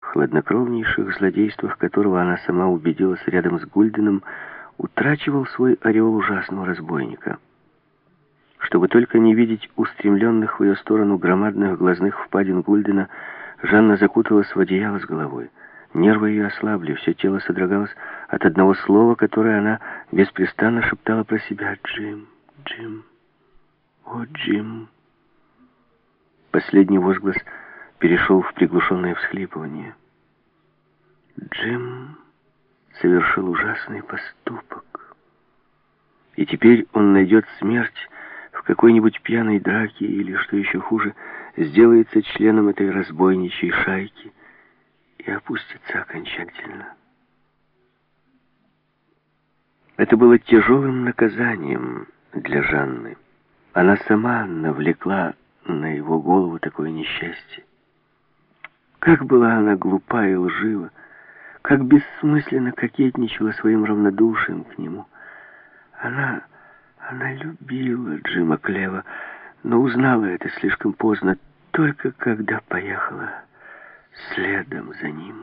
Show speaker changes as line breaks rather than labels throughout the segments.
хладнокровнейших злодействах которого она сама убедилась рядом с Гульденом, утрачивал свой ореол ужасного разбойника. Чтобы только не видеть устремленных в ее сторону громадных глазных впадин Гульдена, Жанна закуталась в одеяло с головой. Нервы ее ослабли, все тело содрогалось от одного слова, которое она беспрестанно шептала про себя: «Джим, Джим, о, Джим». Последний возглас перешел в приглушенное всхлипывание. Джим совершил ужасный поступок. И теперь он найдет смерть в какой-нибудь пьяной драке или, что еще хуже, сделается членом этой разбойничьей шайки и опустится окончательно. Это было тяжелым наказанием для Жанны. Она сама навлекла на его голову такое несчастье. Как была она глупа и лжива, как бессмысленно кокетничала своим равнодушием к нему. Она любила Джима Клева, но узнала это слишком поздно, только когда поехала следом за ним.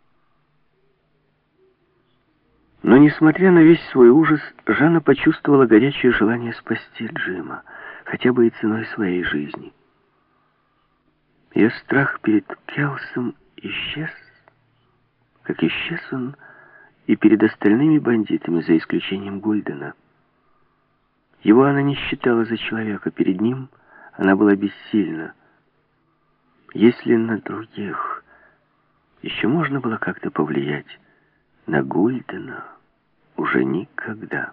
Но, несмотря на весь свой ужас, Жанна почувствовала горячее желание спасти Джима, хотя бы и ценой своей жизни. Ее страх перед Келсом исчез, как исчез он и перед остальными бандитами, за исключением Гульдена. Его она не считала за человека, перед ним она была бессильна. Если на других еще можно было как-то повлиять, на Гульдена уже никогда.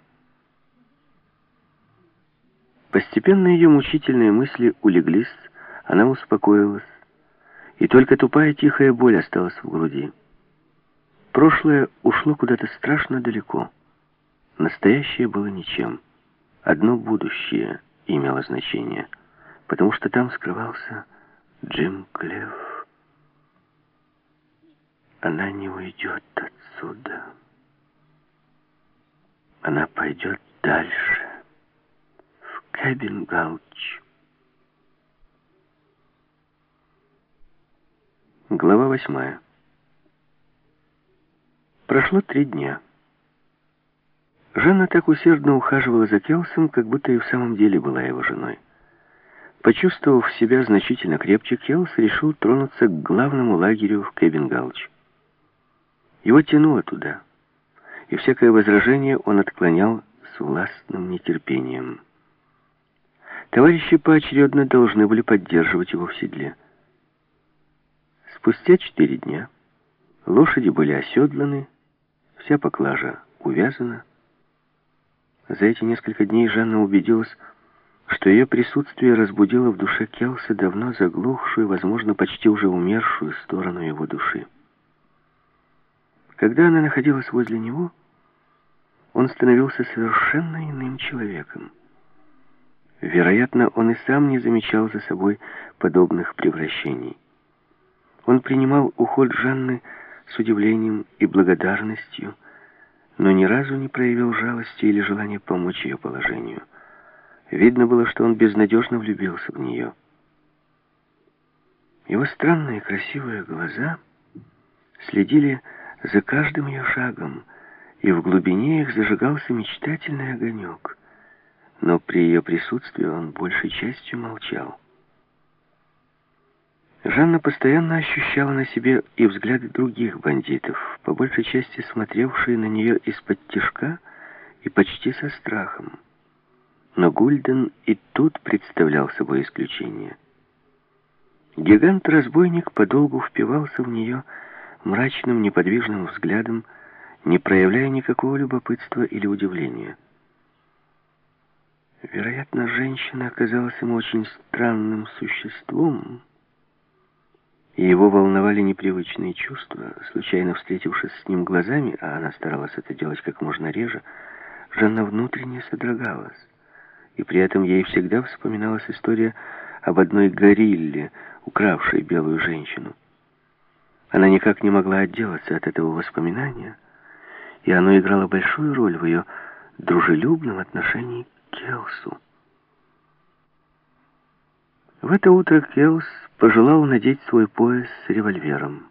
Постепенно ее мучительные мысли улеглись, она успокоилась, и только тупая тихая боль осталась в груди. Прошлое ушло куда-то страшно далеко. Настоящее было ничем. Одно будущее имело значение, потому что там скрывался Джим Клев. Она не уйдет отсюда. Она пойдет дальше, в Кэбин-Гаулч. Глава 8. Прошло 3 дня. Жанна так усердно ухаживала за Келсом, как будто и в самом деле была его женой. Почувствовав себя значительно крепче, Келс решил тронуться к главному лагерю в Кэбин-Гаулч. Его тянуло туда, и всякое возражение он отклонял с властным нетерпением. Товарищи поочередно должны были поддерживать его в седле. Спустя 4 дня лошади были оседланы, вся поклажа увязана. За эти несколько дней Жанна убедилась, что ее присутствие разбудило в душе Келса давно заглохшую, возможно, почти уже умершую сторону его души. Когда она находилась возле него, он становился совершенно иным человеком. Вероятно, он и сам не замечал за собой подобных превращений. Он принимал уход Жанны с удивлением и благодарностью, но ни разу не проявил жалости или желания помочь ее положению. Видно было, что он безнадежно влюбился в нее. Его странные красивые глаза следили за каждым ее шагом, и в глубине их зажигался мечтательный огонек. Но при ее присутствии он большей частью молчал. Жанна постоянно ощущала на себе и взгляды других бандитов, по большей части смотревшие на нее из-под тишка и почти со страхом. Но Гульден и тут представлял собой исключение. Гигант-разбойник подолгу впивался в нее мрачным неподвижным взглядом, не проявляя никакого любопытства или удивления. Вероятно, женщина оказалась ему очень странным существом, и его волновали непривычные чувства. Случайно встретившись с ним глазами, а она старалась это делать как можно реже, Жанна внутренне содрогалась, и при этом ей всегда вспоминалась история об одной горилле, укравшей белую женщину. Она никак не могла отделаться от этого воспоминания, и оно играло большую роль в ее дружелюбном отношении к Келсу. В это утро Келс пожелал надеть свой пояс с револьвером.